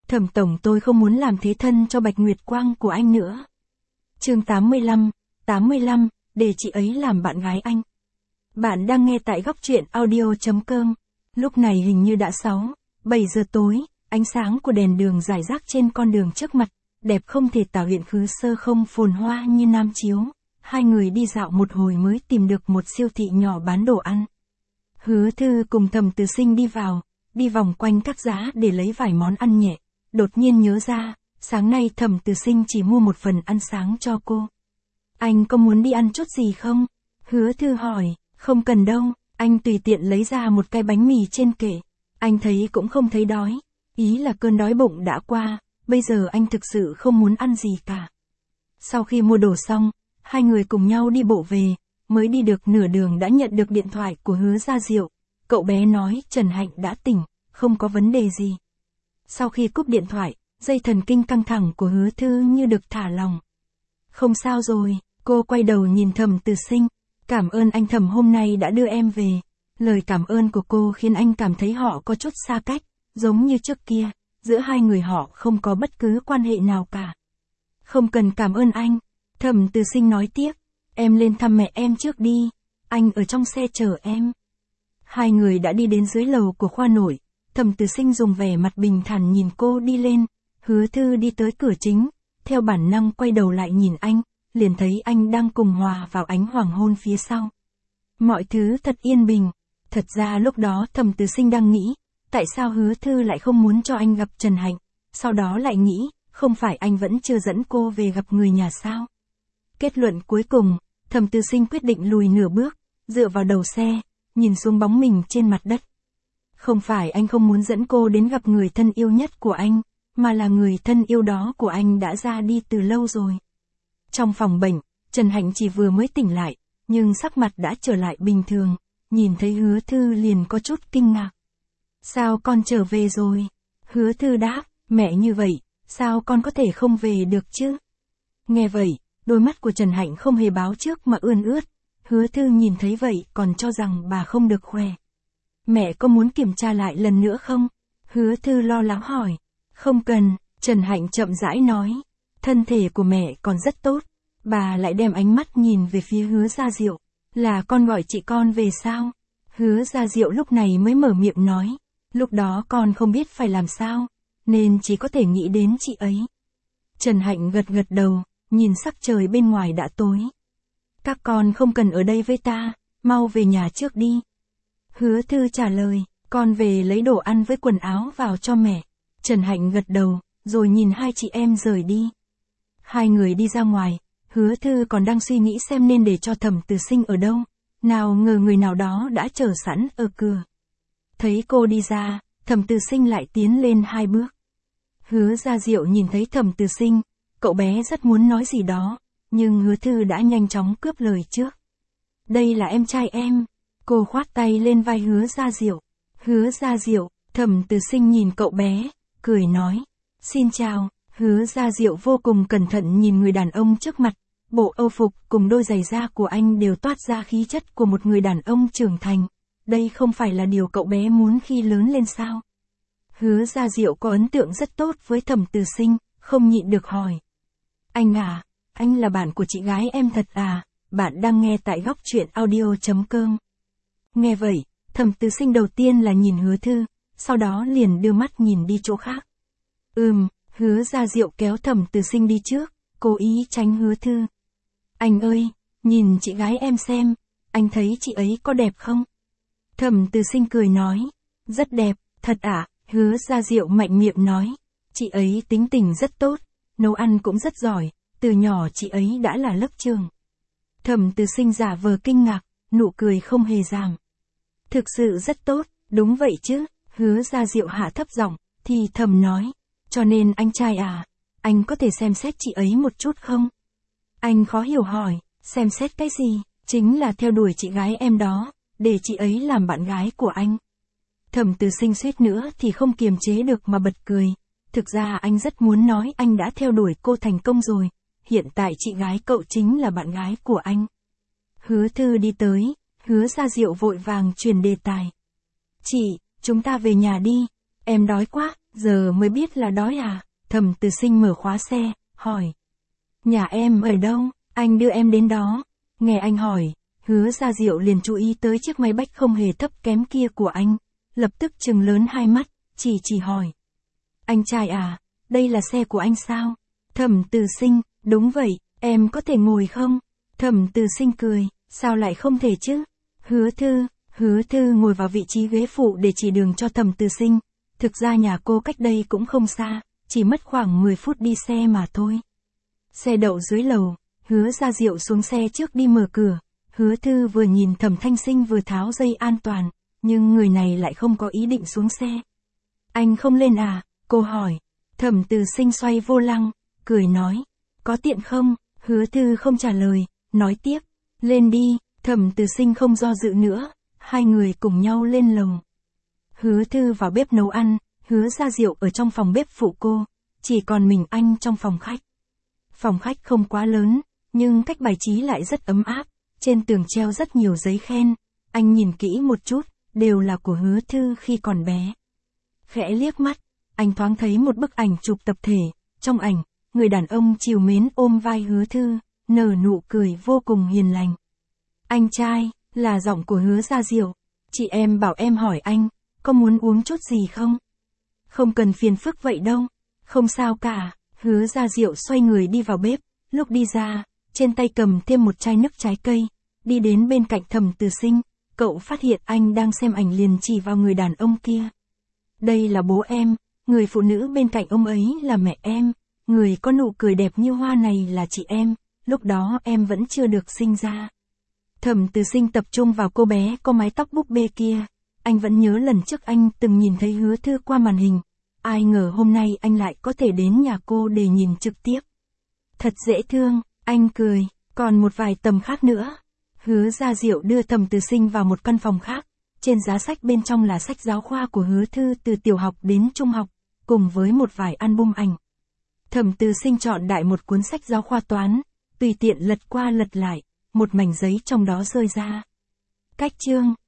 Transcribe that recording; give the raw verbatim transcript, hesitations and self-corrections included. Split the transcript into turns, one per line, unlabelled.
Thẩm tổng, tôi không muốn làm thế thân cho Bạch Nguyệt Quang của anh nữa. Chương tám mươi lăm, tám mươi lăm, để chị ấy làm bạn gái anh. Bạn đang nghe tại góc truyện audio chấm com. Lúc này hình như đã sáu, bảy giờ tối, ánh sáng của đèn đường rải rác trên con đường trước mặt, đẹp không thể tả huyện Khứ Sơ không phồn hoa như Nam Chiếu. Hai người đi dạo một hồi mới tìm được một siêu thị nhỏ bán đồ ăn. Hứa Thư cùng Thẩm Từ Sinh đi vào, đi vòng quanh các giá để lấy vài món ăn nhẹ. Đột nhiên nhớ ra, sáng nay Thẩm Từ Sinh chỉ mua một phần ăn sáng cho cô. Anh có muốn đi ăn chút gì không? Hứa Thư hỏi, không cần đâu, anh tùy tiện lấy ra một cái bánh mì trên kệ. Anh thấy cũng không thấy đói, ý là cơn đói bụng đã qua, bây giờ anh thực sự không muốn ăn gì cả. Sau khi mua đồ xong, hai người cùng nhau đi bộ về, mới đi được nửa đường đã nhận được điện thoại của Hứa Gia Diệu. Cậu bé nói Trần Hạnh đã tỉnh, không có vấn đề gì. Sau khi cúp điện thoại, dây thần kinh căng thẳng của Hứa Thư như được thả lỏng. Không sao rồi, cô quay đầu nhìn Thẩm Từ Sinh. Cảm ơn anh Thẩm hôm nay đã đưa em về. Lời cảm ơn của cô khiến anh cảm thấy họ có chút xa cách, giống như trước kia, giữa hai người họ không có bất cứ quan hệ nào cả. Không cần cảm ơn anh, Thẩm Từ Sinh nói tiếp, em lên thăm mẹ em trước đi, anh ở trong xe chờ em. Hai người đã đi đến dưới lầu của khoa nội, Thẩm Từ Sinh dùng vẻ mặt bình thản nhìn cô đi lên, Hứa Thư đi tới cửa chính, theo bản năng quay đầu lại nhìn anh, liền thấy anh đang cùng hòa vào ánh hoàng hôn phía sau. Mọi thứ thật yên bình, thật ra lúc đó Thẩm Từ Sinh đang nghĩ, tại sao Hứa Thư lại không muốn cho anh gặp Trần Hạnh, sau đó lại nghĩ, không phải anh vẫn chưa dẫn cô về gặp người nhà sao? Kết luận cuối cùng, Thẩm Từ Sinh quyết định lùi nửa bước, dựa vào đầu xe, nhìn xuống bóng mình trên mặt đất. Không phải anh không muốn dẫn cô đến gặp người thân yêu nhất của anh, mà là người thân yêu đó của anh đã ra đi từ lâu rồi. Trong phòng bệnh, Trần Hạnh chỉ vừa mới tỉnh lại, nhưng sắc mặt đã trở lại bình thường, nhìn thấy Hứa Thư liền có chút kinh ngạc. Sao con trở về rồi? Hứa Thư đáp, mẹ như vậy, sao con có thể không về được chứ? Nghe vậy, đôi mắt của Trần Hạnh không hề báo trước mà ươn ướt. Hứa Thư nhìn thấy vậy còn cho rằng bà không được khỏe. Mẹ có muốn kiểm tra lại lần nữa không? Hứa Thư lo lắng hỏi. Không cần, Trần Hạnh chậm rãi nói. Thân thể của mẹ còn rất tốt. Bà lại đem ánh mắt nhìn về phía Hứa Gia Diệu. Là con gọi chị con về sao? Hứa Gia Diệu lúc này mới mở miệng nói. Lúc đó con không biết phải làm sao, nên chỉ có thể nghĩ đến chị ấy. Trần Hạnh gật gật đầu, nhìn sắc trời bên ngoài đã tối. Các con không cần ở đây với ta, mau về nhà trước đi. Hứa Thư trả lời, con về lấy đồ ăn với quần áo vào cho mẹ. Trần Hạnh gật đầu, rồi nhìn hai chị em rời đi. Hai người đi ra ngoài, Hứa Thư còn đang suy nghĩ xem nên để cho Thẩm Từ Sinh ở đâu. Nào ngờ người nào đó đã chờ sẵn ở cửa. Thấy cô đi ra, Thẩm Từ Sinh lại tiến lên hai bước. Hứa Gia Diệu nhìn thấy Thẩm Từ Sinh, cậu bé rất muốn nói gì đó, nhưng Hứa Thư đã nhanh chóng cướp lời trước. Đây là em trai em. Cô khoát tay lên vai Hứa Gia Diệu. Hứa Gia Diệu, Thẩm Từ Sinh nhìn cậu bé, cười nói. Xin chào. Hứa Gia Diệu vô cùng cẩn thận nhìn người đàn ông trước mặt. Bộ âu phục cùng đôi giày da của anh đều toát ra khí chất của một người đàn ông trưởng thành. Đây không phải là điều cậu bé muốn khi lớn lên sao? Hứa Gia Diệu có ấn tượng rất tốt với Thẩm Từ Sinh, không nhịn được hỏi. Anh à, anh là bạn của chị gái em thật à? Bạn đang nghe tại góc truyện audio chấm com. Nghe vậy, Thẩm Từ Sinh đầu tiên là nhìn Hứa Thư, sau đó liền đưa mắt nhìn đi chỗ khác. Ừm, Hứa Gia Diệu kéo Thẩm Từ Sinh đi trước, cố ý tránh Hứa Thư. Anh ơi, nhìn chị gái em xem, anh thấy chị ấy có đẹp không? Thẩm Từ Sinh cười nói, rất đẹp, thật ạ, à? Hứa Gia Diệu mạnh miệng nói, chị ấy tính tình rất tốt, nấu ăn cũng rất giỏi, từ nhỏ chị ấy đã là lớp trưởng. Thẩm Từ Sinh giả vờ kinh ngạc, nụ cười không hề giảm. Thực sự rất tốt, đúng vậy chứ, Hứa Gia Diệu hạ thấp giọng, thì thầm nói, cho nên anh trai à, anh có thể xem xét chị ấy một chút không? Anh khó hiểu hỏi, xem xét cái gì? Chính là theo đuổi chị gái em đó, để chị ấy làm bạn gái của anh. Thẩm Từ Sinh suýt nữa thì không kiềm chế được mà bật cười. Thực ra anh rất muốn nói anh đã theo đuổi cô thành công rồi, hiện tại chị gái cậu chính là bạn gái của anh. Hứa Thư đi tới, Hứa Gia Diệu vội vàng truyền đề tài. Chị, chúng ta về nhà đi, Em đói quá, giờ mới biết là đói à? Thẩm Từ Sinh mở khóa xe, hỏi. Nhà em ở đâu, anh đưa em đến đó. Nghe anh hỏi, Hứa Gia Diệu liền chú ý tới chiếc máy bách không hề thấp kém kia của anh, lập tức trừng lớn hai mắt, chỉ chỉ hỏi. Anh trai à, đây là xe của anh sao? Thẩm Từ Sinh, đúng vậy, em có thể ngồi không? Thẩm Từ Sinh cười, sao lại không thể chứ? Hứa Thư, Hứa Thư ngồi vào vị trí ghế phụ để chỉ đường cho Thẩm Từ Sinh. Thực ra nhà cô cách đây cũng không xa, chỉ mất khoảng mười phút đi xe mà thôi. Xe đậu dưới lầu, Hứa Gia Diệu xuống xe trước đi mở cửa. Hứa Thư vừa nhìn Thẩm Thanh Sinh vừa tháo dây an toàn, nhưng người này lại không có ý định xuống xe. Anh không lên à? Cô hỏi. Thẩm Từ Sinh xoay vô lăng, cười nói. Có tiện không? Hứa Thư không trả lời, nói tiếp. Lên đi. Thẩm Từ Sinh không do dự nữa, hai người cùng nhau lên lầu. Hứa Thư vào bếp nấu ăn, Hứa Gia Diệu ở trong phòng bếp phụ cô, chỉ còn mình anh trong phòng khách. Phòng khách không quá lớn, nhưng cách bài trí lại rất ấm áp, trên tường treo rất nhiều giấy khen, anh nhìn kỹ một chút, đều là của Hứa Thư khi còn bé. Khẽ liếc mắt, anh thoáng thấy một bức ảnh chụp tập thể, trong ảnh, người đàn ông trìu mến ôm vai Hứa Thư, nở nụ cười vô cùng hiền lành. Anh trai, là giọng của Hứa Gia Diệu, chị em bảo em hỏi anh, có muốn uống chút gì không? Không cần phiền phức vậy đâu, không sao cả. Hứa Gia Diệu xoay người đi vào bếp, lúc đi ra, trên tay cầm thêm một chai nước trái cây, đi đến bên cạnh Thẩm Từ Sinh, cậu phát hiện anh đang xem ảnh liền chỉ vào người đàn ông kia. Đây là bố em, người phụ nữ bên cạnh ông ấy là mẹ em, người có nụ cười đẹp như hoa này là chị em, lúc đó em vẫn chưa được sinh ra. Thẩm Từ Sinh tập trung vào cô bé có mái tóc búp bê kia, anh vẫn nhớ lần trước anh từng nhìn thấy Hứa Thư qua màn hình. Ai ngờ hôm nay anh lại có thể đến nhà cô để nhìn trực tiếp. Thật dễ thương, anh cười, còn một vài tầm khác nữa. Hứa Gia Diệu đưa Thẩm Từ Sinh vào một căn phòng khác, trên giá sách bên trong là sách giáo khoa của Hứa Thư từ tiểu học đến trung học, cùng với một vài album ảnh. Thẩm Từ Sinh chọn đại một cuốn sách giáo khoa toán, tùy tiện lật qua lật lại, một mảnh giấy trong đó rơi ra. Cách chương,